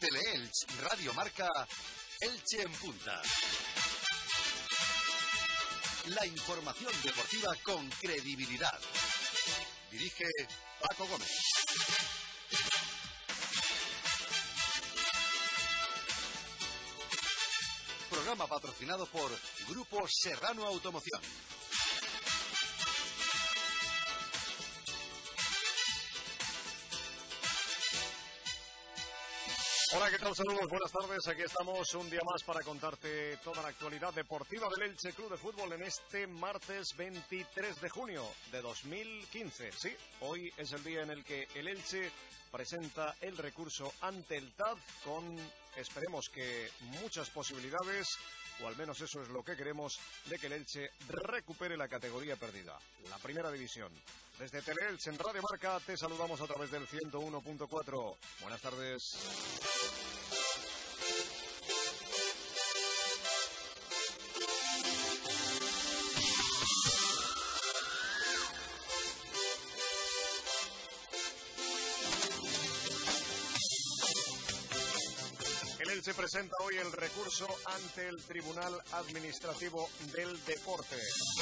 Teleelch Radio Marca, Elche en Punta. La información deportiva con credibilidad. Dirige Paco Gómez. Programa patrocinado por Grupo Serrano Automoción. Hola, ¿qué tal? Saludos, buenas tardes. Aquí estamos un día más para contarte toda la actualidad deportiva del Elche Club de Fútbol en este martes 23 de junio de 2015. Sí, hoy es el día en el que el Elche presenta el recurso ante el TAD con, esperemos que muchas posibilidades, o al menos eso es lo que queremos, de que el Elche recupere la categoría perdida, la primera división. Desde Teleelch en Radio Marca te saludamos a través del 101.4. Buenas tardes. Se presenta hoy el recurso ante el Tribunal Administrativo del Deporte,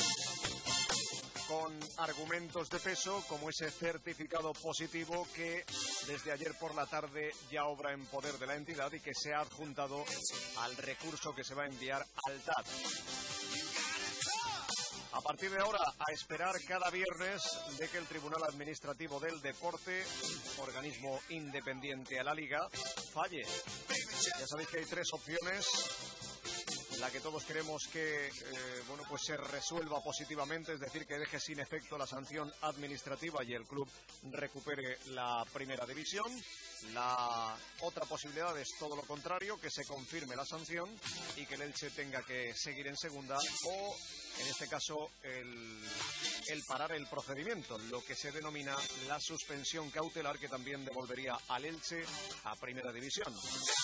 con argumentos de peso como ese certificado positivo que desde ayer por la tarde ya obra en poder de la entidad y que se ha adjuntado al recurso que se va a enviar al TAD. A partir de ahora, a esperar cada viernes de que el Tribunal Administrativo del Deporte, organismo independiente a la Liga, falle. Ya sabéis que hay tres opciones. La que todos queremos que pues se resuelva positivamente, es decir, que deje sin efecto la sanción administrativa y el club recupere la primera división. La otra posibilidad es todo lo contrario, que se confirme la sanción y que el Elche tenga que seguir en segunda, o en este caso el parar el procedimiento, lo que se denomina la suspensión cautelar, que también devolvería al Elche a primera división.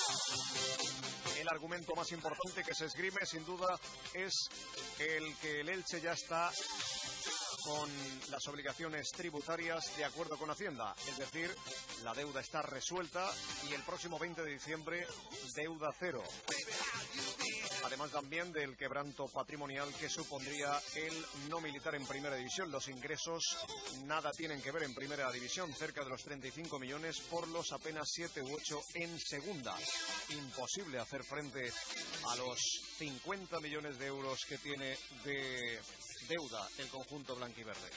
El argumento más importante que se esgrime, sin duda, es el que el Elche ya está con las obligaciones tributarias de acuerdo con Hacienda, es decir, la deuda está resuelta y el próximo 20 de diciembre deuda cero. Además también del quebranto patrimonial que supondría el no militar en primera división. Los ingresos nada tienen que ver en primera división, cerca de los 35 millones por los apenas 7 u 8 en segunda. Imposible hacer frente a los 50 millones de euros que tiene de deuda el conjunto blanquiverde.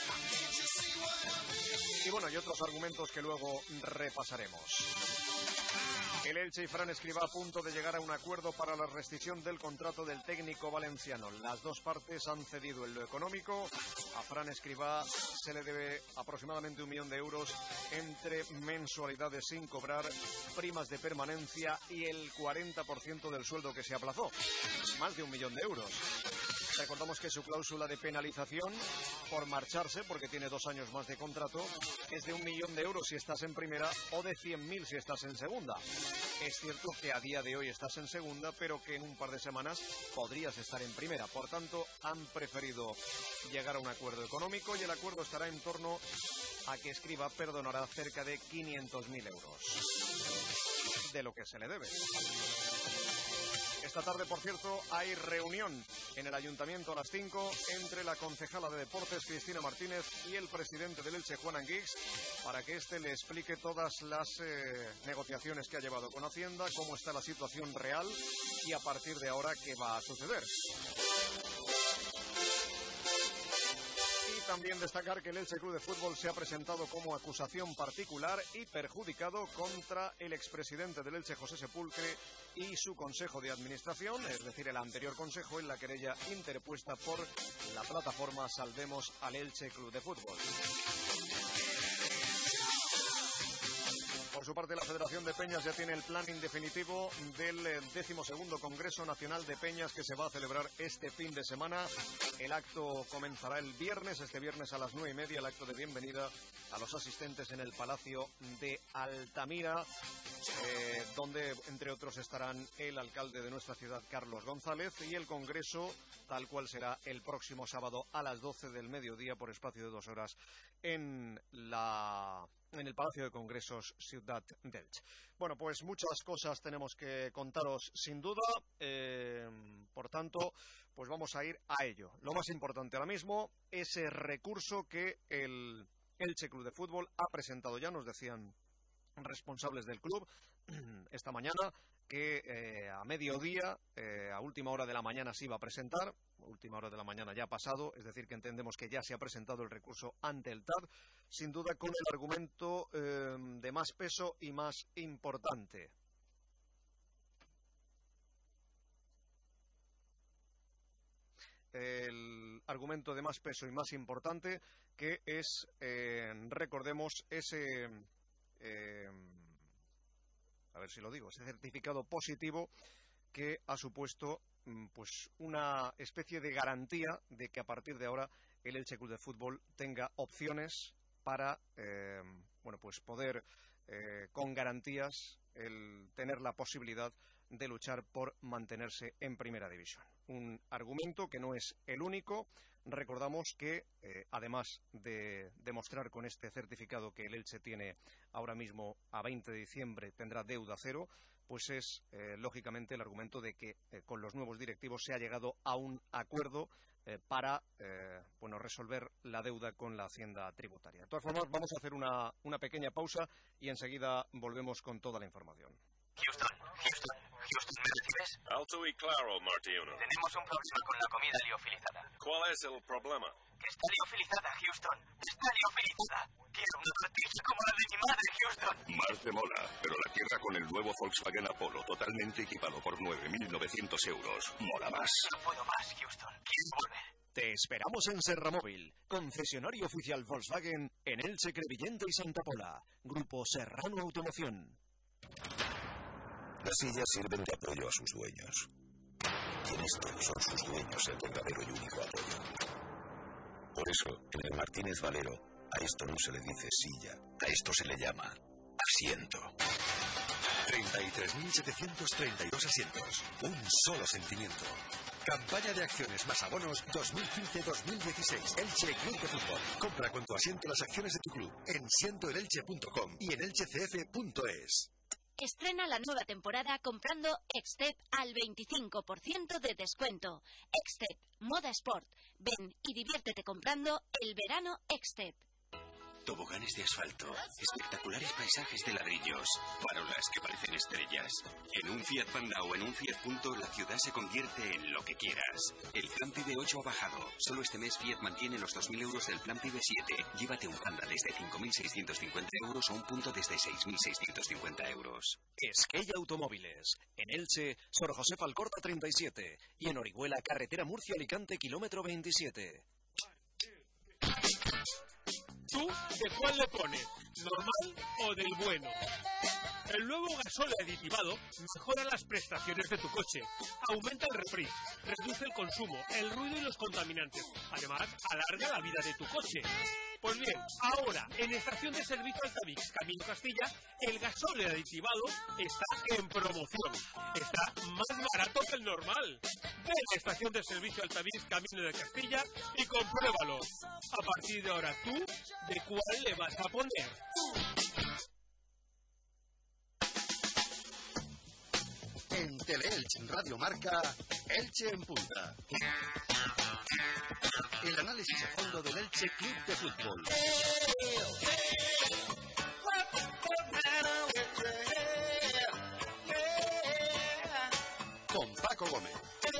Y bueno, y otros argumentos que luego repasaremos. El Elche y Fran Escribá a punto de llegar a un acuerdo para la rescisión del contrato del técnico valenciano. Las dos partes han cedido en lo económico. A Fran Escribá se le debe aproximadamente 1 millón de euros entre mensualidades sin cobrar, primas de permanencia y el 40% del sueldo que se aplazó. Más de 1 millón de euros. Recordamos que su cláusula de penalización por marcharse, porque tiene 2 años más de contrato, es de 1 millón de euros si estás en primera o de 100.000 si estás en segunda. Es cierto que a día de hoy estás en segunda, pero que en un par de semanas podrías estar en primera. Por tanto, han preferido llegar a un acuerdo económico y el acuerdo estará en torno a que Escribá perdonará cerca de 500.000 euros de lo que se le debe. Esta tarde, por cierto, hay reunión en el Ayuntamiento a las 5 entre la concejala de Deportes, Cristina Martínez, y el presidente del Elche, Juan Anguix, para que éste le explique todas las negociaciones que ha llevado con Hacienda, cómo está la situación real y a partir de ahora qué va a suceder. También destacar que el Elche Club de Fútbol se ha presentado como acusación particular y perjudicado contra el expresidente del Elche, José Sepulcre, y su consejo de administración, es decir, el anterior consejo, en la querella interpuesta por la plataforma Salvemos al Elche Club de Fútbol. Por su parte, la Federación de Peñas ya tiene el plan indefinitivo del 12º Congreso Nacional de Peñas que se va a celebrar este fin de semana. El acto comenzará el viernes, este viernes a las 9:30, el acto de bienvenida a los asistentes en el Palacio de Altamira. donde, entre otros, estarán el alcalde de nuestra ciudad, Carlos González, y el Congreso, tal cual será el próximo sábado a las 12 del mediodía, por espacio de 2 horas, en el Palacio de Congresos Ciudad de Elche. Bueno, pues muchas cosas tenemos que contaros, sin duda. Por tanto, pues vamos a ir a ello. Lo más importante ahora mismo, ese recurso que el Elche Club de Fútbol ha presentado ya, nos decían responsables del club esta mañana, que a mediodía, a última hora de la mañana se iba a presentar. Última hora de la mañana ya ha pasado, es decir, que entendemos que ya se ha presentado el recurso ante el TAD, sin duda con el argumento de más peso y más importante. El argumento de más peso y más importante, que es, recordemos, ese... a ver si lo digo, ese certificado positivo que ha supuesto pues una especie de garantía de que a partir de ahora el Elche Club de Fútbol tenga opciones para pues poder con garantías el tener la posibilidad de luchar por mantenerse en Primera División. Un argumento que no es el único. Recordamos que, además de demostrar con este certificado que el Elche tiene ahora mismo a 20 de diciembre, tendrá deuda cero, pues es, lógicamente, el argumento de que con los nuevos directivos se ha llegado a un acuerdo para resolver la deuda con la Hacienda Tributaria. De todas formas, vamos a hacer una pequeña pausa y enseguida volvemos con toda la información. Houston, ¿me recibes? Alto y claro, Martiuno. Tenemos un problema con la comida liofilizada. ¿Cuál es el problema? Que está liofilizada, Houston. Está liofilizada. Quiero una tortilla como la de mi madre, Houston. Más te mola, pero la tierra con el nuevo Volkswagen Apollo, totalmente equipado por 9.900 euros. Mola más. No puedo más, Houston. Quiero volver. Te esperamos en Serramóvil, concesionario oficial Volkswagen en Elche, Crevillente y Santa Pola. Grupo Serrano Automoción. Las sillas sirven de apoyo a sus dueños. Quienes todos son sus dueños, el verdadero y único apoyo. Por eso, en el Martínez Valero, a esto no se le dice silla, a esto se le llama asiento. 33.732 asientos. Un solo sentimiento. Campaña de acciones más abonos 2015-2016. Elche Club de Fútbol. Compra con tu asiento las acciones de tu club en sientoelelche.com y en elchecf.es. Estrena la nueva temporada comprando Extep al 25% de descuento. Extep, moda sport. Ven y diviértete comprando el verano Extep. Toboganes de asfalto, espectaculares paisajes de ladrillos, farolas que parecen estrellas. En un Fiat Panda o en un Fiat Punto, la ciudad se convierte en lo que quieras. El plan PIB 8 ha bajado. Solo este mes Fiat mantiene los 2.000 euros del plan PIB 7. Llévate un Panda desde 5.650 euros o un Punto desde 6.650 euros. Esquella Automóviles. En Elche, Sor José Falcorta 37. Y en Orihuela, carretera Murcia-Alicante, kilómetro 27. ¿Tú de cuál le pones? ¿Normal o del bueno? El nuevo gasol aditivado mejora las prestaciones de tu coche, aumenta el refrigerio, reduce el consumo, el ruido y los contaminantes. Además, alarga la vida de tu coche. Pues bien, ahora, en Estación de Servicio Altavix, Camino Castilla, el gasol aditivado está en promoción. Está más barato que el normal. Ven a Estación de Servicio Altavix, Camino de Castilla y compruébalo. A partir de ahora, ¿tú de cuál le vas a poner? En Teleelche Radio Marca, Elche en Punta. El análisis a fondo del Elche Club de Fútbol. Con Paco Gómez.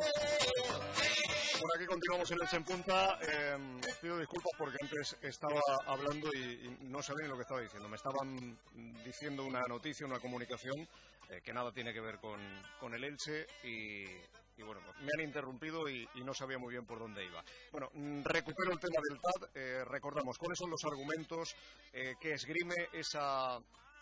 Por aquí continuamos en Elche en Punta. Pido disculpas porque antes estaba hablando y no sabía ni lo que estaba diciendo. Me estaban diciendo una noticia, una comunicación que nada tiene que ver con el Elche y bueno, me han interrumpido y no sabía muy bien por dónde iba. Bueno, recupero el tema del TAD. Recordamos cuáles son los argumentos que esgrime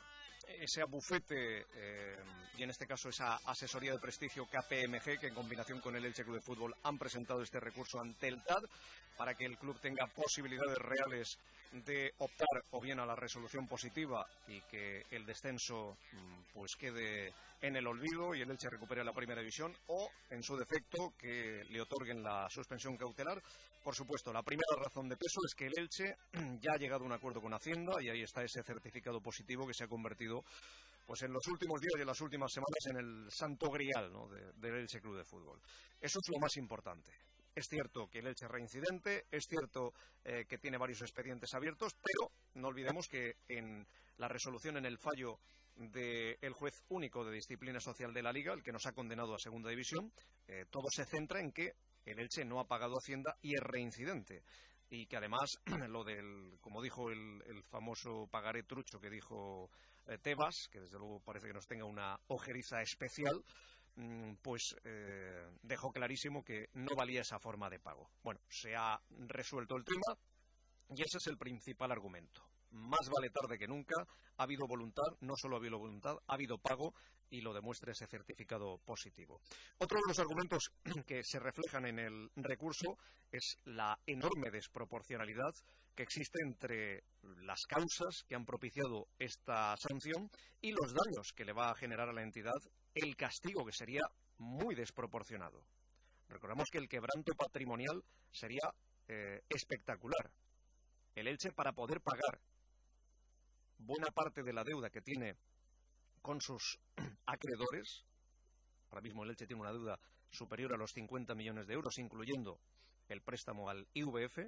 ese bufete y en este caso esa asesoría de prestigio KPMG, que en combinación con el Elche Club de Fútbol han presentado este recurso ante el TAD para que el club tenga posibilidades reales de optar o bien a la resolución positiva y que el descenso pues quede en el olvido y el Elche recupere la primera división, o en su defecto que le otorguen la suspensión cautelar. Por supuesto, la primera razón de peso es que el Elche ya ha llegado a un acuerdo con Hacienda y ahí está ese certificado positivo que se ha convertido pues en los últimos días y en las últimas semanas en el santo grial, ¿no?, del Elche Club de Fútbol. Eso es lo más importante. Es cierto que el Elche es reincidente, es cierto que tiene varios expedientes abiertos, pero no olvidemos que en la resolución, en el fallo del juez único de disciplina social de la Liga, el que nos ha condenado a segunda división, todo se centra en que el Elche no ha pagado Hacienda y es reincidente. Y que además, lo del, como dijo el famoso pagaré trucho que dijo Tebas, que desde luego parece que nos tenga una ojeriza especial, pues dejó clarísimo que no valía esa forma de pago. Bueno, se ha resuelto el tema y ese es el principal argumento. Más vale tarde que nunca, ha habido voluntad, no solo ha habido voluntad, ha habido pago y lo demuestra ese certificado positivo. Otro de los argumentos que se reflejan en el recurso es la enorme desproporcionalidad que existe entre las causas que han propiciado esta sanción y los daños que le va a generar a la entidad el castigo, que sería muy desproporcionado. Recordamos que el quebranto patrimonial sería espectacular. El Elche, para poder pagar buena parte de la deuda que tiene con sus acreedores, ahora mismo el Elche tiene una deuda superior a los 50 millones de euros, incluyendo el préstamo al IVF,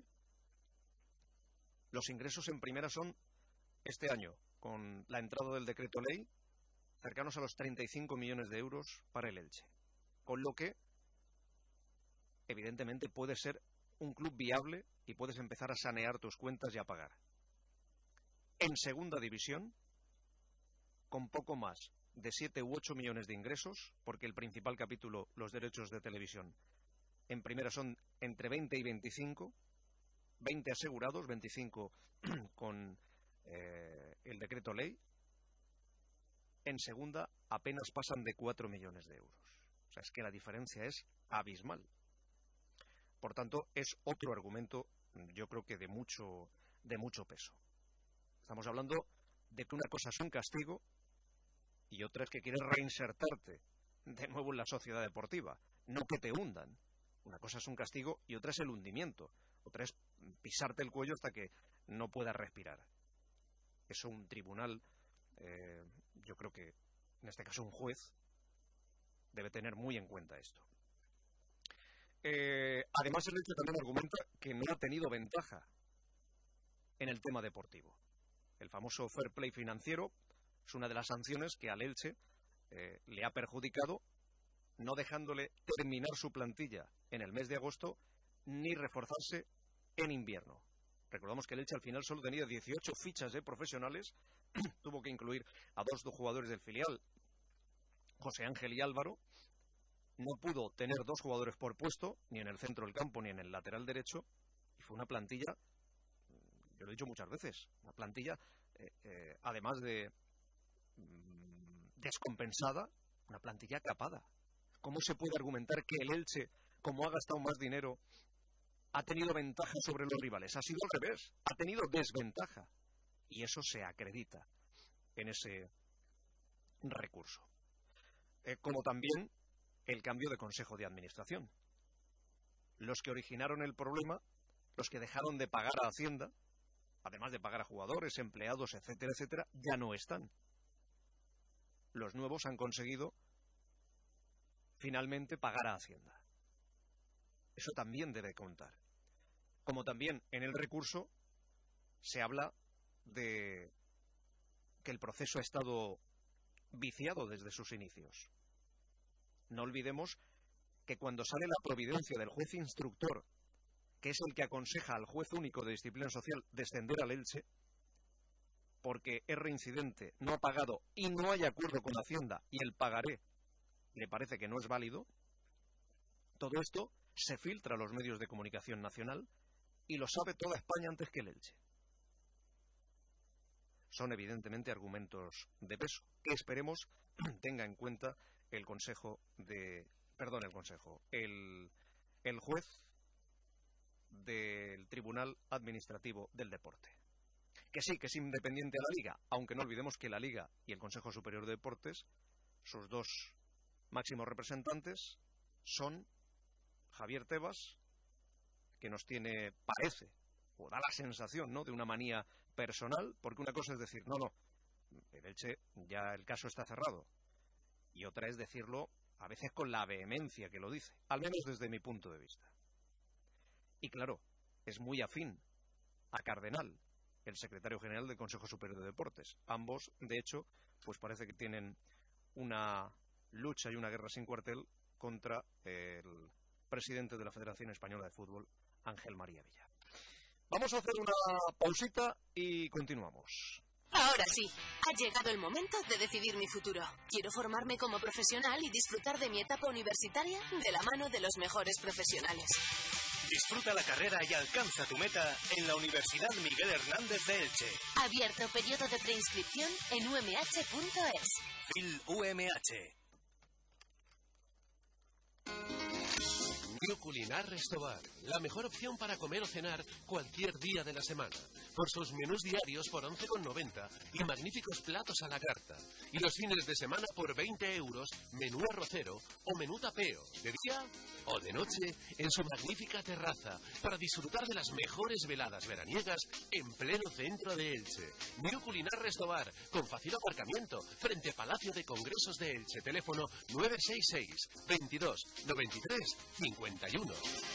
los ingresos en primera son, este año, con la entrada del decreto ley, cercanos a los 35 millones de euros para el Elche. Con lo que, evidentemente, puede ser un club viable y puedes empezar a sanear tus cuentas y a pagar. En segunda división, con poco más de 7 u 8 millones de ingresos, porque el principal capítulo, los derechos de televisión, en primera son entre 20 y 25, 20 asegurados, 25 con el decreto ley. En segunda apenas pasan de 4 millones de euros. O sea, es que la diferencia es abismal. Por tanto, es otro argumento, yo creo que de mucho peso. Estamos hablando de que una cosa es un castigo y otra es que quieres reinsertarte de nuevo en la sociedad deportiva, no que te hundan. Una cosa es un castigo y otra es el hundimiento. Otra es pisarte el cuello hasta que no puedas respirar. Eso un tribunal, yo creo que en este caso un juez, debe tener muy en cuenta esto. Además, el Elche también argumenta que no ha tenido ventaja en el tema deportivo. El famoso fair play financiero es una de las sanciones que al Elche le ha perjudicado, no dejándole terminar su plantilla en el mes de agosto ni reforzarse en invierno. Recordamos que el Elche al final solo tenía 18 fichas de profesionales, tuvo que incluir a 2 jugadores del filial, José Ángel y Álvaro. No pudo tener 2 jugadores por puesto, ni en el centro del campo ni en el lateral derecho, y fue una plantilla, yo lo he dicho muchas veces, una plantilla, además de descompensada, una plantilla capada. ¿Cómo se puede argumentar que el Elche, como ha gastado más dinero, ha tenido ventaja sobre los rivales? Ha sido al revés, ha tenido desventaja, y eso se acredita en ese recurso. Como también el cambio de consejo de administración. Los que originaron el problema, los que dejaron de pagar a Hacienda, además de pagar a jugadores, empleados, etcétera, etcétera, ya no están. Los nuevos han conseguido finalmente pagar a Hacienda. Eso también debe contar. Como también en el recurso se habla de que el proceso ha estado viciado desde sus inicios. No olvidemos que cuando sale la providencia del juez instructor, que es el que aconseja al juez único de disciplina social descender al Elche, porque es reincidente, no ha pagado y no hay acuerdo con Hacienda y el pagaré le parece que no es válido, todo esto se filtra a los medios de comunicación nacional y lo sabe toda España antes que el Elche. son evidentemente argumentos de peso que esperemos tenga en cuenta el juez del Tribunal Administrativo del Deporte. Que sí, que es independiente a la Liga, aunque no olvidemos que la Liga y el Consejo Superior de Deportes, sus dos máximos representantes, son Javier Tebas, que nos tiene, parece, o da la sensación, ¿no?, de una manía personal, porque una cosa es decir, no, el Elche ya el caso está cerrado, y otra es decirlo a veces con la vehemencia que lo dice, al menos desde mi punto de vista. Y claro, es muy afín a Cardenal, el secretario general del Consejo Superior de Deportes. Ambos, de hecho, pues parece que tienen una lucha y una guerra sin cuartel contra el presidente de la Federación Española de Fútbol, Ángel María Villar. Vamos a hacer una pausita y continuamos. Ahora sí, ha llegado el momento de decidir mi futuro. Quiero formarme como profesional y disfrutar de mi etapa universitaria de la mano de los mejores profesionales. Disfruta la carrera y alcanza tu meta en la Universidad Miguel Hernández de Elche. Abierto periodo de preinscripción en umh.es. FIL UMH. New Culinar Restobar, la mejor opción para comer o cenar cualquier día de la semana. Por sus menús diarios por 11,90 y magníficos platos a la carta. Y los fines de semana por 20 euros, menú arrocero o menú tapeo, de día o de noche, en su magnífica terraza, para disfrutar de las mejores veladas veraniegas en pleno centro de Elche. New Culinar Restobar, con fácil aparcamiento, frente a Palacio de Congresos de Elche. Teléfono 966 22 93 51.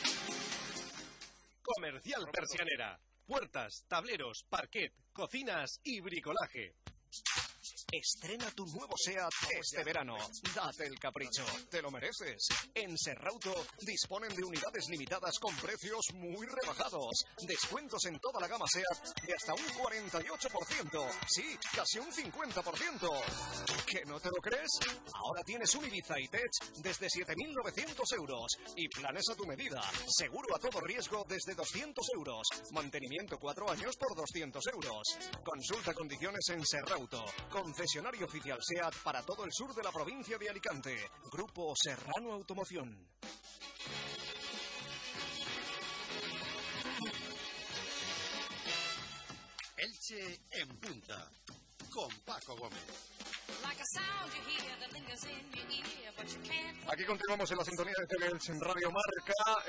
Comercial Persianera. Puertas, tableros, parquet, cocinas y bricolaje. Estrena tu nuevo SEAT este verano. Date el capricho, te lo mereces. En Serrauto disponen de unidades limitadas con precios muy rebajados. Descuentos en toda la gama SEAT de hasta un 48%. Sí, casi un 50%. ¿Que no te lo crees? Ahora tienes un Ibiza E-Tech desde 7.900 euros. Y planes a tu medida. Seguro a todo riesgo desde 200 euros. Mantenimiento 4 años por 200 euros. Consulta condiciones en Serrauto. Concesionario oficial SEAT para todo el sur de la provincia de Alicante. Grupo Serrano Automoción. Elche en punta, con Paco Gómez. Aquí continuamos en la sintonía de Teleelche en Radio Marca.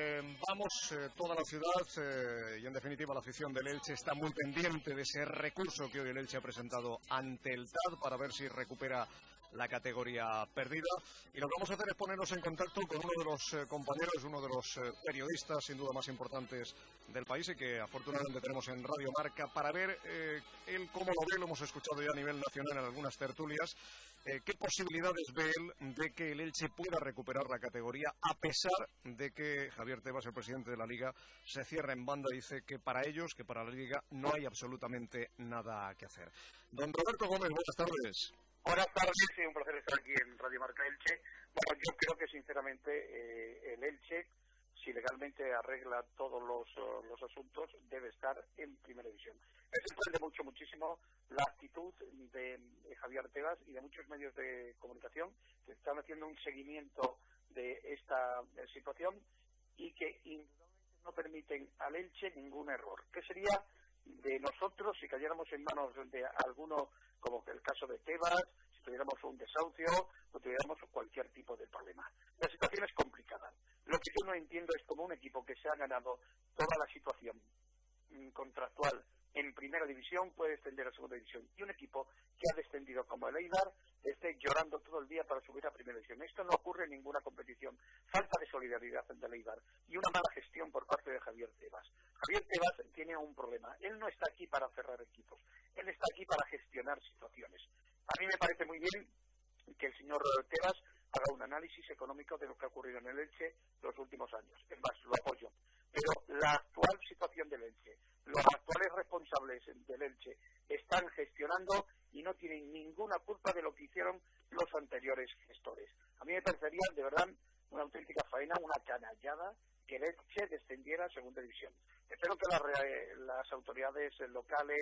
Vamos, toda la ciudad y en definitiva la afición del Elche está muy pendiente de ese recurso que hoy el Elche ha presentado ante el TAD para ver si recupera la categoría perdida. Y lo que vamos a hacer es ponernos en contacto con uno de los compañeros, uno de los periodistas sin duda más importantes del país y que afortunadamente tenemos en Radio Marca para ver él cómo lo ve, lo hemos escuchado ya a nivel nacional en algunas tertulias, qué posibilidades ve él de que el Elche pueda recuperar la categoría a pesar de que Javier Tebas, el presidente de la Liga, se cierra en banda y dice que para ellos, que para la Liga, no hay absolutamente nada que hacer. Don Roberto Gómez, buenas tardes. Buenas tardes, sí, un placer estar aquí en Radio Marca Elche. Bueno, yo creo que sinceramente el Elche, si legalmente arregla todos los asuntos, debe estar en primera división. Me sorprende muchísimo la actitud de Javier Tebas y de muchos medios de comunicación que están haciendo un seguimiento de esta situación y que indudablemente no permiten al Elche ningún error. ¿Qué sería de nosotros si cayéramos en manos de alguno, como el caso de Tebas, si tuviéramos un desahucio o tuviéramos cualquier tipo de problema? La situación es complicada. Lo que yo no entiendo es cómo un equipo que se ha ganado toda la situación contractual en primera división puede descender a segunda división y un equipo que ha descendido como el Eibar esté llorando todo el día para subir a primera división. Esto no ocurre en ninguna competición. Falta de solidaridad del Eibar y una mala gestión por parte de Javier Tebas. Javier Tebas tiene un problema. Él no está aquí para cerrar equipos. Él está aquí para gestionar situaciones. A mí me parece muy bien que el señor Tebas haga un análisis económico de lo que ha ocurrido en el Elche los últimos años. Es más, lo apoyo. Pero la actual situación del Elche, los actuales responsables del Elche están gestionando y no tienen ninguna culpa de lo que hicieron los anteriores gestores. A mí me parecería, de verdad, una auténtica faena, una canallada que el Elche descendiera a segunda división. Espero que las autoridades locales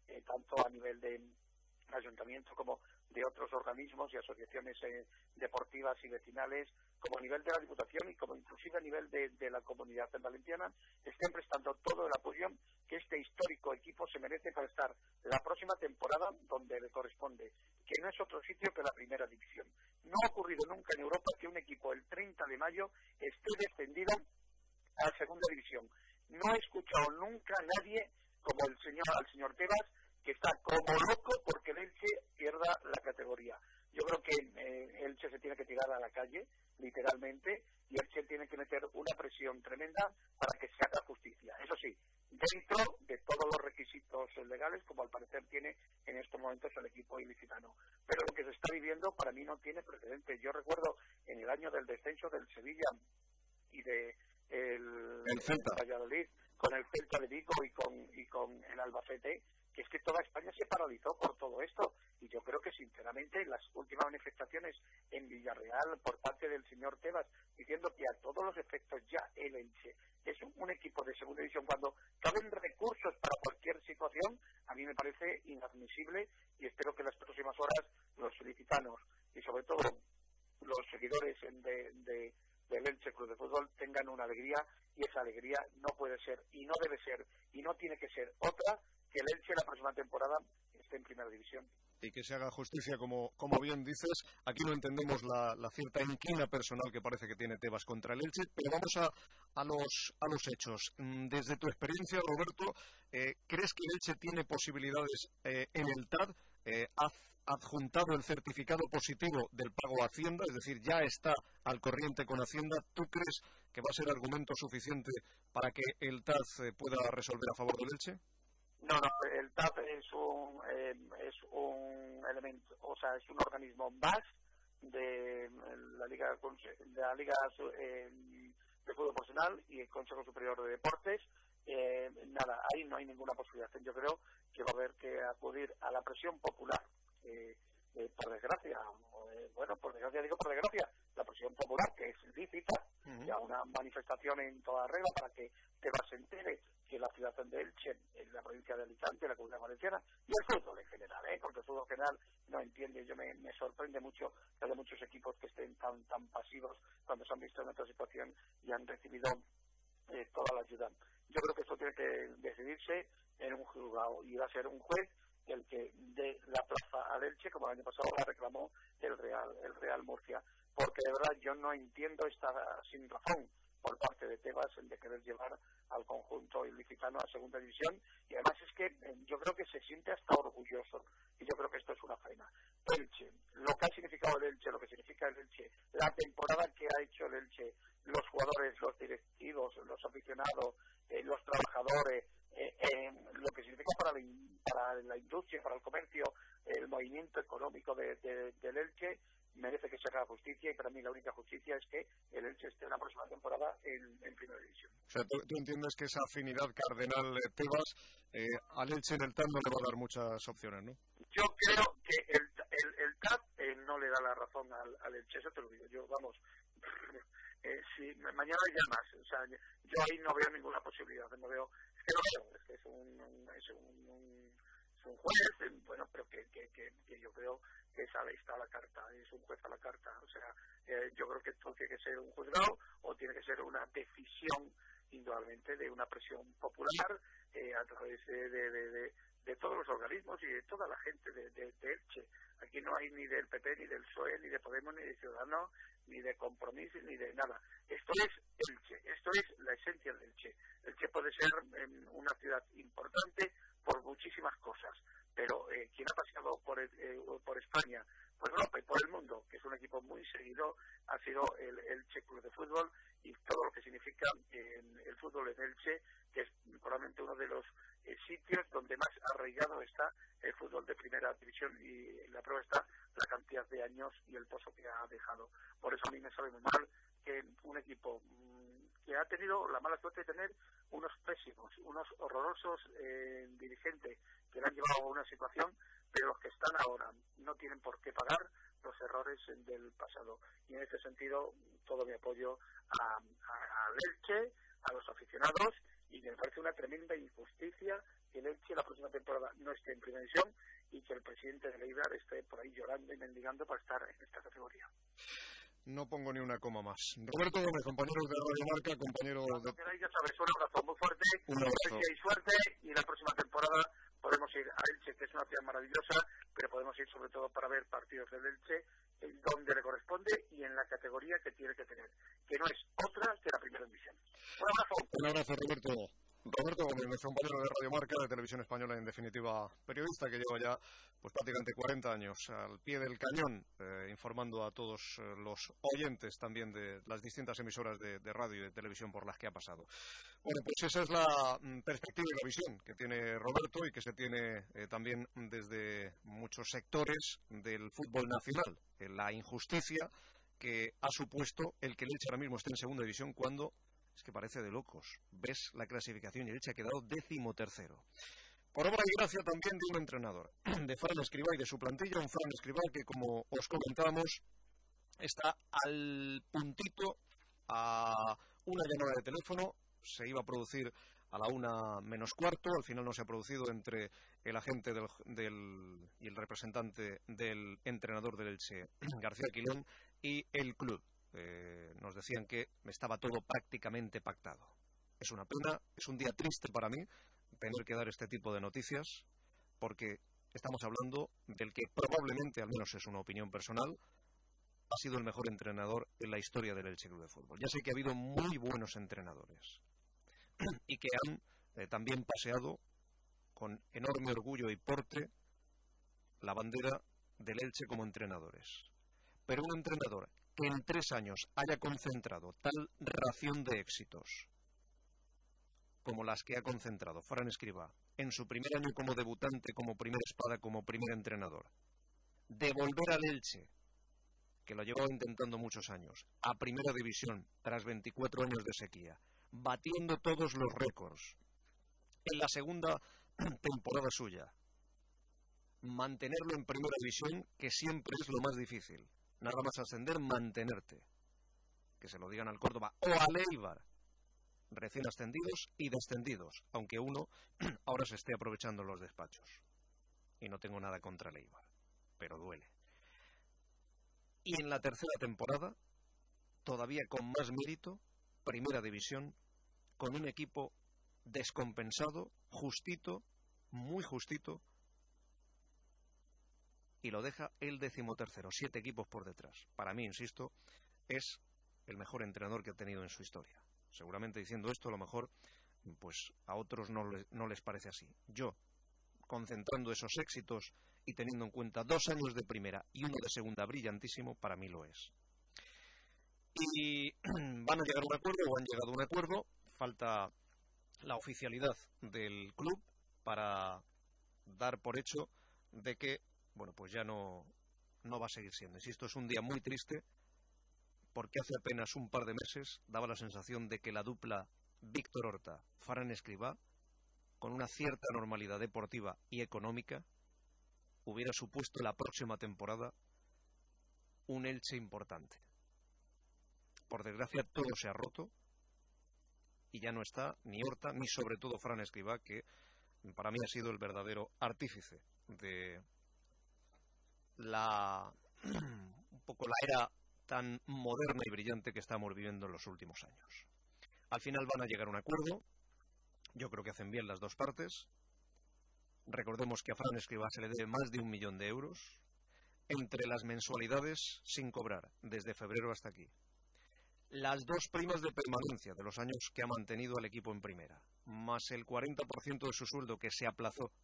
tanto a nivel de ayuntamiento como de otros organismos y asociaciones deportivas y vecinales, como a nivel de la Diputación y como inclusive a nivel de la Comunidad Valenciana, estén prestando todo el apoyo que este histórico equipo se merece para estar la próxima temporada donde le corresponde, que no es otro sitio que la Primera División. No ha ocurrido nunca en Europa que un equipo el 30 de mayo esté descendido a la Segunda División. No he escuchado nunca a nadie como al señor Tebas, que está como loco porque el Elche pierda la categoría. Yo creo que Elche se tiene que tirar a la calle, literalmente, y Elche tiene que meter una presión tremenda para que se haga justicia. Eso sí, dentro de todos los requisitos legales, como al parecer tiene en estos momentos el equipo ilicitano. Pero lo que se está viviendo para mí no tiene precedentes. Yo recuerdo en el año del descenso del Sevilla y de el Valladolid, con el Celta de Vigo y con el Albacete, que es que toda España se paralizó por todo esto. Y yo creo que, sinceramente, las últimas manifestaciones en Villarreal por parte del señor Tebas, diciendo que a todos los efectos ya el Elche es un equipo de segunda división, cuando caben recursos para cualquier situación, a mí me parece inadmisible, y espero que en las próximas horas los ilicitanos y sobre todo los seguidores del Elche Club de Fútbol tengan una alegría, y esa alegría no puede ser y no debe ser y no tiene que ser otra que el Elche la próxima temporada esté en Primera División. Y que se haga justicia, como bien dices. Aquí no entendemos la cierta inquina personal que parece que tiene Tebas contra el Elche, pero vamos a los hechos. Desde tu experiencia, Roberto, ¿crees que el Elche tiene posibilidades en el TAD? ¿Has adjuntado el certificado positivo del pago a Hacienda? Es decir, ya está al corriente con Hacienda. ¿Tú crees que va a ser argumento suficiente para que el TAD pueda resolver a favor del Elche? No, el TAP es un elemento, o sea, es un organismo más de la Liga de Fútbol Profesional y el Consejo Superior de Deportes. Ahí no hay ninguna posibilidad. Yo creo que va a haber que acudir a la presión popular, por desgracia, por desgracia, la presión popular, que es lícita, y a una manifestación en toda regla para que Tebas se entere que la ciudad de Elche, en la provincia de Alicante, la Comunidad Valenciana, y el fútbol en general, porque el fútbol en general no entiende. Yo me sorprende mucho que haya muchos equipos que estén tan pasivos cuando se han visto en otra situación y han recibido toda la ayuda. Yo creo que esto tiene que decidirse en un juzgado, y va a ser un juez el que dé la plaza al Elche, como el año pasado la reclamó el Real Murcia, porque de verdad yo no entiendo esta sin razón por parte de Tebas de querer llevar al conjunto ilicitano a Segunda División, y además es que yo creo que se siente hasta orgulloso, y yo creo que esto es una faena. Elche, lo que ha significado el Elche, lo que significa el Elche, la temporada que ha hecho el Elche, los jugadores, los directivos, los aficionados, los trabajadores, lo que significa para la industria, para el comercio, el movimiento económico del Elche, merece que se haga justicia, y para mí la única justicia es que el Elche esté en la próxima temporada en Primera División. O sea, ¿tú entiendes que esa afinidad cardenal Tebas al Elche en el TAD no le va a dar muchas opciones, ¿no? Yo creo que el TAD no le da la razón al Elche, eso te lo digo yo, vamos. Si mañana ya más, o sea, yo ahí no veo ninguna posibilidad, es que es un juez, bueno, pero que yo creo que está a la carta, es un juez a la carta, o sea, yo creo que esto tiene que ser un juzgado o tiene que ser una decisión, indudablemente, de una presión popular a través de todos los organismos y de toda la gente de Elche. Aquí no hay ni del PP, ni del PSOE, ni de Podemos, ni de Ciudadanos, ni de Compromís, ni de nada. Esto es Elche, esto es la esencia de Elche. Elche puede ser una ciudad importante por muchísimas cosas, pero quien ha paseado por España, por Europa y por el mundo, que es un equipo muy seguido, ha sido el Elche Club de Fútbol, y todo lo que significa el fútbol en Elche, que es probablemente uno de los sitios donde más arraigado está el fútbol de Primera División, y en la prueba está la cantidad de años y el pozo que ha dejado. Por eso a mí me sabe muy mal que un equipo que ha tenido la mala suerte de tener unos pésimos, unos horrorosos dirigentes que le han llevado a una situación, pero los que están ahora no tienen por qué pagar los errores del pasado. Y en ese sentido, todo mi apoyo al Elche, a los aficionados, y me parece una tremenda injusticia que el Elche la próxima temporada no esté en primera división y que el presidente de Eibar esté por ahí llorando y mendigando para estar en esta categoría. No pongo ni una coma más. Roberto Gómez, compañero de Radio Marca, compañero de... Ya sabes, un abrazo muy fuerte, un abrazo. Y suerte, y la próxima temporada podemos ir a Elche, que es una ciudad maravillosa, pero podemos ir sobre todo para ver partidos del Elche, donde le corresponde y en la categoría que tiene que tener, que no es otra que la primera división. Un abrazo. Un abrazo, Roberto. Roberto Gómez, nuestro compañero de Radio Marca, de Televisión Española, en definitiva periodista que lleva ya pues prácticamente 40 años al pie del cañón, informando a todos los oyentes también de las distintas emisoras de radio y de televisión por las que ha pasado. Bueno, pues esa es la perspectiva y la visión que tiene Roberto y que se tiene también desde muchos sectores del fútbol nacional. La injusticia que ha supuesto el que el Elche ahora mismo esté en segunda división cuando... Es que parece de locos. Ves la clasificación y el Elche ha quedado 13º. Por obra y gracia también de un entrenador, de Fran Escribá y de su plantilla, un Fran Escribá que, como os comentábamos, está al puntito a una llamada de teléfono. Se iba a producir a la 1:15, al final no se ha producido entre el agente y el representante del entrenador del Elche, García Quilón, y el club. Nos decían que estaba todo prácticamente pactado. Es una pena, es un día triste para mí tener que dar este tipo de noticias, porque estamos hablando del que probablemente, al menos es una opinión personal, ha sido el mejor entrenador en la historia del Elche Club de Fútbol. Ya sé que ha habido muy buenos entrenadores y que han también paseado con enorme orgullo y porte la bandera del Elche como entrenadores. Pero un entrenador que en 3 años haya concentrado tal ración de éxitos como las que ha concentrado Fran Escribá en su primer año como debutante, como primera espada, como primer entrenador, de volver al Elche, que lo llevaba intentando muchos años, a primera división tras 24 años de sequía, batiendo todos los récords, en la segunda temporada suya, mantenerlo en primera división, que siempre es lo más difícil. Nada más ascender, mantenerte. Que se lo digan al Córdoba o al Eibar, recién ascendidos y descendidos, aunque uno ahora se esté aprovechando los despachos. Y no tengo nada contra el Eibar, pero duele. Y en la tercera temporada, todavía con más mérito, primera división, con un equipo descompensado, justito, muy justito, y lo deja el 13º, 7 equipos por detrás. Para mí, insisto, es el mejor entrenador que ha tenido en su historia. Seguramente diciendo esto, a lo mejor, pues a otros no les parece así. Yo, concentrando esos éxitos y teniendo en cuenta 2 años de primera y 1 de segunda brillantísimo, para mí lo es. Y van a llegar a un acuerdo, o han llegado a un acuerdo, falta la oficialidad del club para dar por hecho de que bueno, pues ya no va a seguir siendo. Insisto, es un día muy triste porque hace apenas un par de meses daba la sensación de que la dupla Víctor Horta, Fran Escribá, con una cierta normalidad deportiva y económica, hubiera supuesto la próxima temporada un Elche importante. Por desgracia todo se ha roto y ya no está ni Horta ni sobre todo Fran Escribá, que para mí ha sido el verdadero artífice de un poco la era tan moderna y brillante que estamos viviendo en los últimos años. Al final van a llegar a un acuerdo. Yo creo que hacen bien las dos partes. Recordemos que a Fran Escribá se le debe más de 1 millón de euros entre las mensualidades sin cobrar desde febrero hasta aquí, las 2 primas de permanencia de los años que ha mantenido al equipo en primera, más el 40% de su sueldo que se aplazó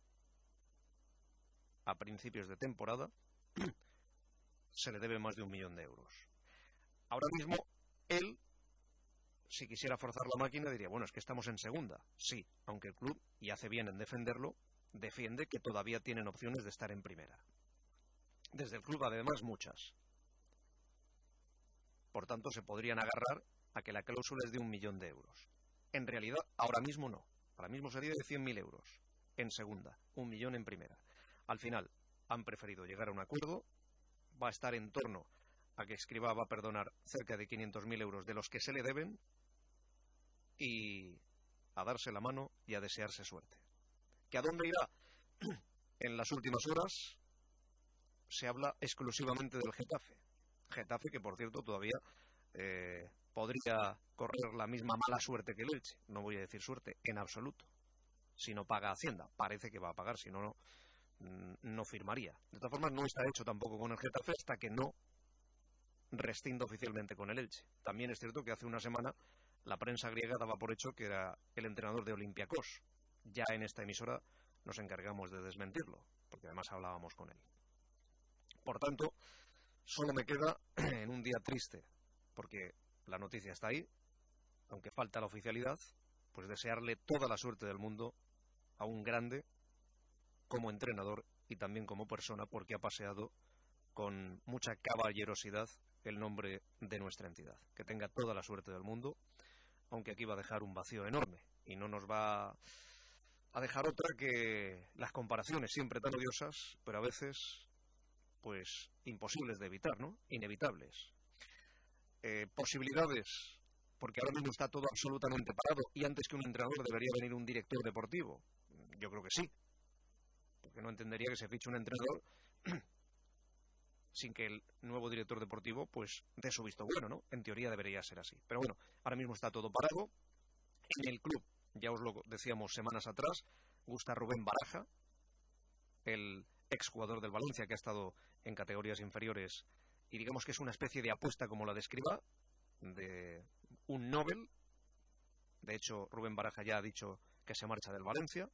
a principios de temporada, se le debe más de 1 millón de euros. Ahora mismo, él, si quisiera forzar la máquina, diría, bueno, es que estamos en segunda. Sí, aunque el club, y hace bien en defenderlo, defiende que todavía tienen opciones de estar en primera. Desde el club, además, muchas. Por tanto, se podrían agarrar a que la cláusula es de 1 millón de euros. En realidad, ahora mismo no. Ahora mismo sería de 100.000 euros en segunda, 1 millón en primera. Al final, han preferido llegar a un acuerdo. Va a estar en torno a que Escribá va a perdonar cerca de 500.000 euros de los que se le deben y a darse la mano y a desearse suerte. ¿Que a dónde irá? en las últimas horas se habla exclusivamente del Getafe. Getafe que, por cierto, todavía podría correr la misma mala suerte que el Elche. No voy a decir suerte en absoluto. Si no paga Hacienda, parece que va a pagar, si no, no firmaría. De todas formas, no está hecho tampoco con el Getafe hasta que no rescinda oficialmente con el Elche. También es cierto que hace una semana la prensa griega daba por hecho que era el entrenador de Olympiacos. Ya en esta emisora nos encargamos de desmentirlo, porque además hablábamos con él. Por tanto, solo me queda en un día triste, porque la noticia está ahí, aunque falta la oficialidad, pues desearle toda la suerte del mundo a un grande como entrenador y también como persona, porque ha paseado con mucha caballerosidad el nombre de nuestra entidad. Que tenga toda la suerte del mundo, aunque aquí va a dejar un vacío enorme y no nos va a dejar otra que las comparaciones siempre tan odiosas, pero a veces pues imposibles de evitar, ¿no? Inevitables. Posibilidades, porque ahora mismo está todo absolutamente parado y antes que un entrenador debería venir un director deportivo. Yo creo que sí, porque no entendería que se fiche un entrenador sin que el nuevo director deportivo pues dé su visto bueno, ¿no? En teoría debería ser así. Pero bueno, ahora mismo está todo parado. En el club, ya os lo decíamos semanas atrás, gusta Rubén Baraja, el exjugador del Valencia que ha estado en categorías inferiores y digamos que es una especie de apuesta como la de Escribá, de un Nobel. De hecho, Rubén Baraja ya ha dicho que se marcha del Valencia.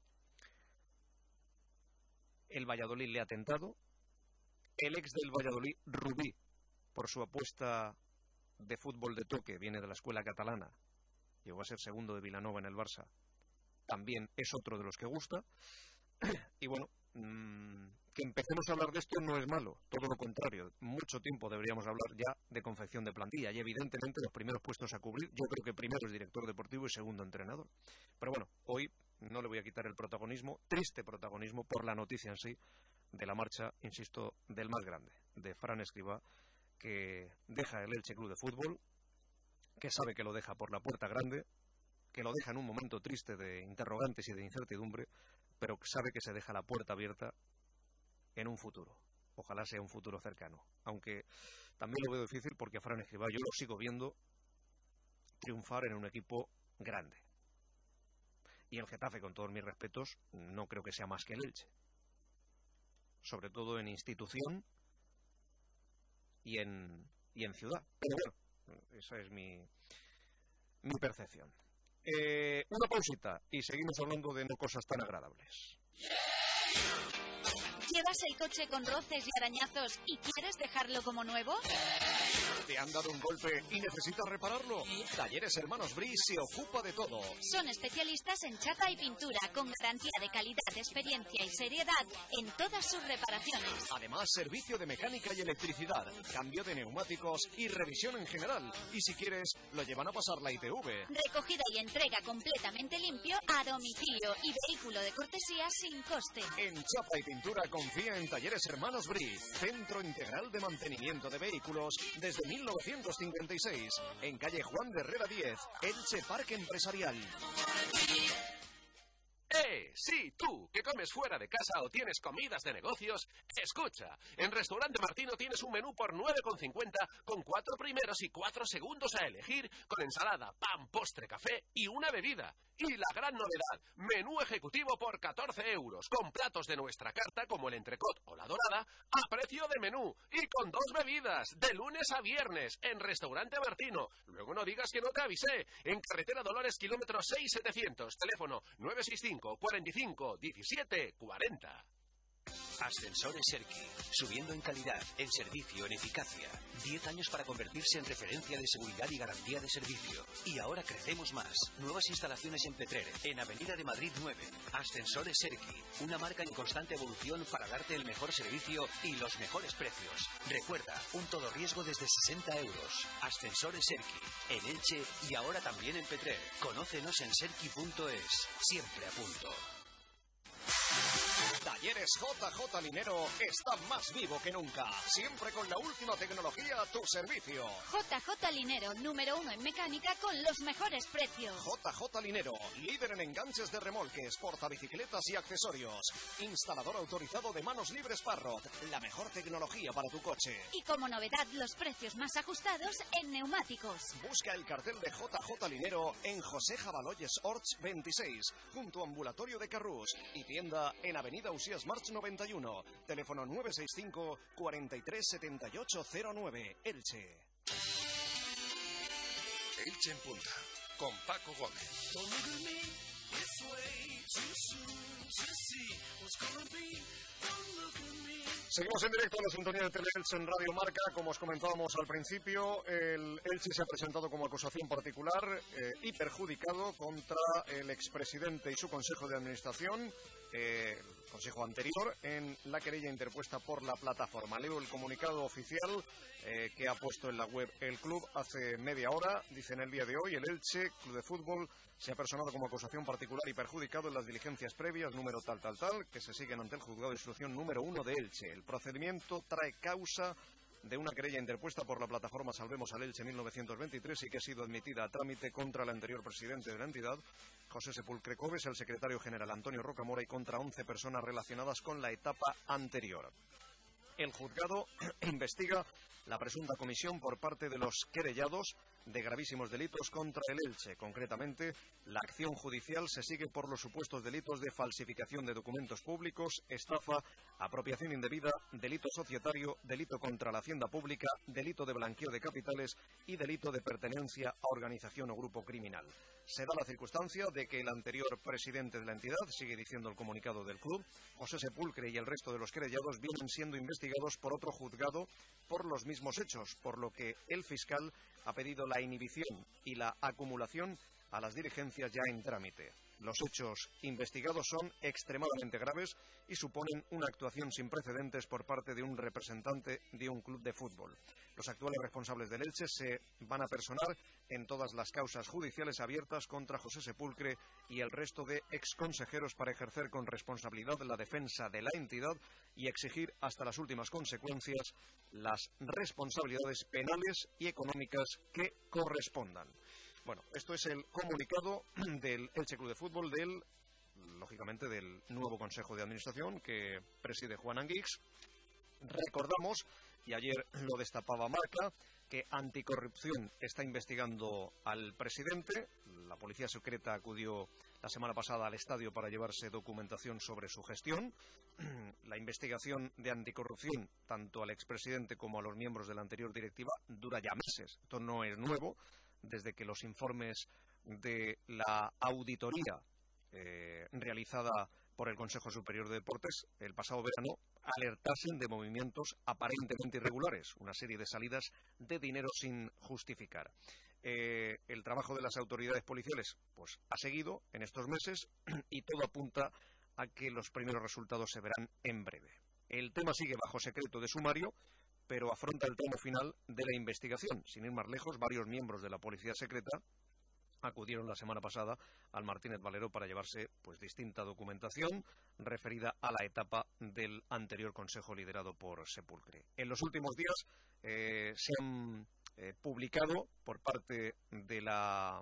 El Valladolid le ha tentado. El ex del Valladolid, Rubí, por su apuesta de fútbol de toque, viene de la escuela catalana, llegó a ser segundo de Vilanova en el Barça, también es otro de los que gusta. Y bueno, que empecemos a hablar de esto no es malo, todo lo contrario, mucho tiempo deberíamos hablar ya de confección de plantilla y evidentemente los primeros puestos a cubrir, yo creo que primero es director deportivo y segundo entrenador. Pero bueno, hoy no le voy a quitar el protagonismo, triste protagonismo por la noticia en sí, de la marcha, insisto, del más grande, de Fran Escribá, que deja el Elche Club de Fútbol, que sabe que lo deja por la puerta grande, que lo deja en un momento triste de interrogantes y de incertidumbre, pero que sabe que se deja la puerta abierta en un futuro. Ojalá sea un futuro cercano. Aunque también lo veo difícil porque a Fran Escribá yo lo sigo viendo triunfar en un equipo grande. Y el Getafe, con todos mis respetos, no creo que sea más que el Elche. Sobre todo en institución y en ciudad. Pero bueno, esa es mi percepción. Una pausita y seguimos hablando de no cosas tan agradables. ¿Llevas el coche con roces y arañazos y quieres dejarlo como nuevo? ¿Te han dado un golpe y necesitas repararlo? Talleres Hermanos Bri se ocupa de todo. Son especialistas en chapa y pintura con garantía de calidad, experiencia y seriedad en todas sus reparaciones. Además, servicio de mecánica y electricidad, cambio de neumáticos y revisión en general. Y si quieres, lo llevan a pasar la ITV. Recogida y entrega completamente limpio a domicilio y vehículo de cortesía sin coste. En chapa y pintura confía en Talleres Hermanos Bri, Centro Integral de Mantenimiento de Vehículos desde 1956, en calle Juan de Herrera 10, Elche Parque Empresarial. Sí, tú, que comes fuera de casa o tienes comidas de negocios, escucha, en Restaurante Martino tienes un menú por 9,50 con 4 primeros y 4 segundos a elegir, con ensalada, pan, postre, café y una bebida. Y la gran novedad, menú ejecutivo por 14 euros, con platos de nuestra carta como el entrecot o la dorada, a precio de menú y con 2 bebidas, de lunes a viernes, en Restaurante Martino. Luego no digas que no te avisé, en Carretera Dolores, kilómetro 6700, teléfono 965 45 17 40. Ascensores Serki, subiendo en calidad, en servicio, en eficacia. 10 años para convertirse en referencia de seguridad y garantía de servicio. Y ahora crecemos más. Nuevas instalaciones en Petrer, en Avenida de Madrid 9. Ascensores Serki, una marca en constante evolución para darte el mejor servicio y los mejores precios. Recuerda, un todo riesgo desde 60 euros. Ascensores Serki, en Elche y ahora también en Petrer. Conócenos en serki.es. Siempre a punto. Talleres quieres JJ Linero está más vivo que nunca. Siempre con la última tecnología a tu servicio. JJ Linero, número 1 en mecánica con los mejores precios. JJ Linero, líder en enganches de remolques, portabicicletas y accesorios. Instalador autorizado de manos libres Parrot. La mejor tecnología para tu coche. Y como novedad, los precios más ajustados en neumáticos. Busca el cartel de JJ Linero en José Jabaloyes Orts 26, junto a Ambulatorio de Carrús, y tienda en Avenida Usías March 91, teléfono 965 43 78 09, Elche. Elche en punta, con Paco Gómez. Seguimos en directo en la sintonía de Tele-Elche en Radio Marca. Como os comentábamos al principio, el Elche se ha presentado como acusación particular y perjudicado contra el expresidente y su consejo de administración, el consejo anterior, en la querella interpuesta por la plataforma. Leo el comunicado oficial que ha puesto en la web el club hace media hora. Dice: en el día de hoy, el Elche Club de Fútbol se ha personado como acusación particular y perjudicado en las diligencias previas, número tal, que se siguen ante el juzgado de instrucción número 1 de Elche. El procedimiento trae causa de una querella interpuesta por la plataforma Salvemos al Elche 1923 y que ha sido admitida a trámite contra el anterior presidente de la entidad, José Sepulcre Coves, el secretario general Antonio Rocamora y contra 11 personas relacionadas con la etapa anterior. El juzgado investiga la presunta comisión por parte de los querellados de gravísimos delitos contra el Elche. Concretamente, la acción judicial se sigue por los supuestos delitos de falsificación de documentos públicos, estafa, apropiación indebida, delito societario, delito contra la hacienda pública, delito de blanqueo de capitales y delito de pertenencia a organización o grupo criminal. Se da la circunstancia de que el anterior presidente de la entidad, sigue diciendo el comunicado del club, José Sepulcre, y el resto de los querellados vienen siendo investigados por otro juzgado por los mismos hechos, por lo que el fiscal ha pedido la inhibición y la acumulación a las diligencias ya en trámite. Los hechos investigados son extremadamente graves y suponen una actuación sin precedentes por parte de un representante de un club de fútbol. Los actuales responsables del Elche se van a personar en todas las causas judiciales abiertas contra José Sepulcre y el resto de exconsejeros para ejercer con responsabilidad la defensa de la entidad y exigir hasta las últimas consecuencias las responsabilidades penales y económicas que correspondan. Bueno, esto es el comunicado del Elche Club de Fútbol, lógicamente, del nuevo Consejo de Administración que preside Juan Anguix. Recordamos, y ayer lo destapaba Marca, que Anticorrupción está investigando al presidente. La policía secreta acudió la semana pasada al estadio para llevarse documentación sobre su gestión. La investigación de Anticorrupción, tanto al expresidente como a los miembros de la anterior directiva, dura ya meses. Esto no es nuevo. Desde que los informes de la auditoría realizada por el Consejo Superior de Deportes el pasado verano alertasen de movimientos aparentemente irregulares, una serie de salidas de dinero sin justificar. El trabajo de las autoridades policiales pues ha seguido en estos meses y todo apunta a que los primeros resultados se verán en breve. El tema sigue bajo secreto de sumario, pero afronta el tramo final de la investigación. Sin ir más lejos, varios miembros de la policía secreta acudieron la semana pasada al Martínez Valero para llevarse pues distinta documentación referida a la etapa del anterior consejo liderado por Sepulcre. En los últimos días se han publicado por parte de la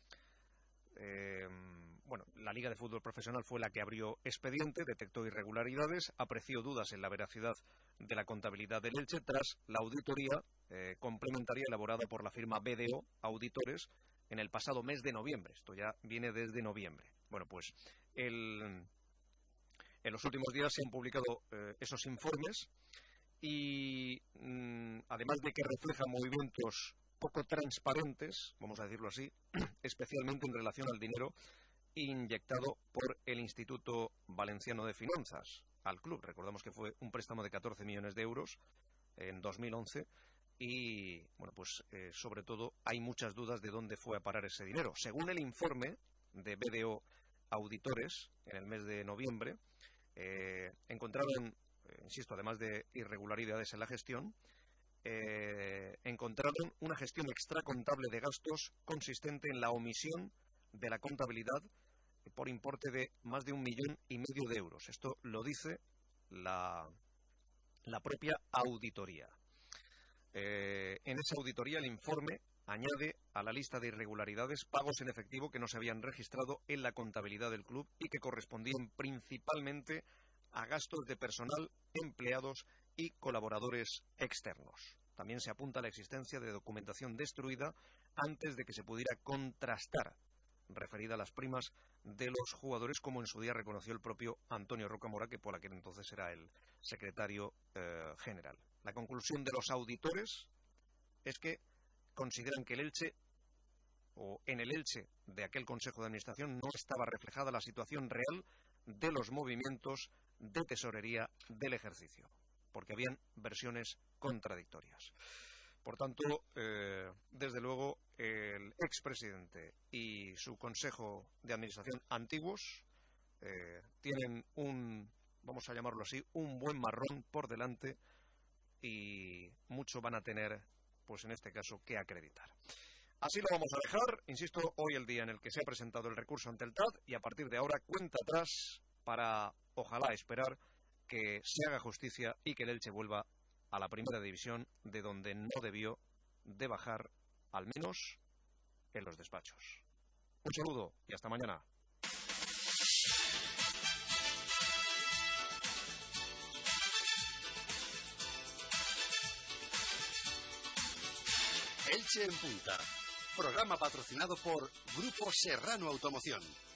Liga de Fútbol Profesional fue la que abrió expediente, detectó irregularidades, apreció dudas en la veracidad de la contabilidad del Elche tras la auditoría complementaria elaborada por la firma BDO Auditores en el pasado mes de noviembre. Esto ya viene desde noviembre. Bueno, pues en los últimos días se han publicado esos informes y además de que reflejan movimientos poco transparentes, vamos a decirlo así, especialmente en relación al dinero inyectado por el Instituto Valenciano de Finanzas al club. Recordamos que fue un préstamo de 14 millones de euros en 2011 y, bueno, pues sobre todo hay muchas dudas de dónde fue a parar ese dinero. Según el informe de BDO Auditores, en el mes de noviembre, encontraron, insisto, además de irregularidades en la gestión, encontraron una gestión extracontable de gastos consistente en la omisión de la contabilidad por importe de más de 1,5 millones de euros. Esto lo dice la propia auditoría. En esa auditoría el informe añade a la lista de irregularidades pagos en efectivo que no se habían registrado en la contabilidad del club y que correspondían principalmente a gastos de personal, empleados y colaboradores externos. También se apunta a la existencia de documentación destruida antes de que se pudiera contrastar, referida a las primas de los jugadores, como en su día reconoció el propio Antonio Rocamora, que por aquel entonces era el secretario general. La conclusión de los auditores es que consideran que el Elche, o en el Elche de aquel Consejo de Administración, no estaba reflejada la situación real de los movimientos de tesorería del ejercicio, porque habían versiones contradictorias. Por tanto, desde luego, el expresidente y su Consejo de Administración antiguos tienen vamos a llamarlo así, un buen marrón por delante y mucho van a tener, pues en este caso, que acreditar. Así lo vamos a dejar, insisto, hoy el día en el que se ha presentado el recurso ante el TAD y a partir de ahora cuenta atrás para, ojalá, esperar que se haga justicia y que el Elche vuelva a la primera división, de donde no debió de bajar, al menos en los despachos. Un saludo y hasta mañana. Elche en Punta. Programa patrocinado por Grupo Serrano Automoción.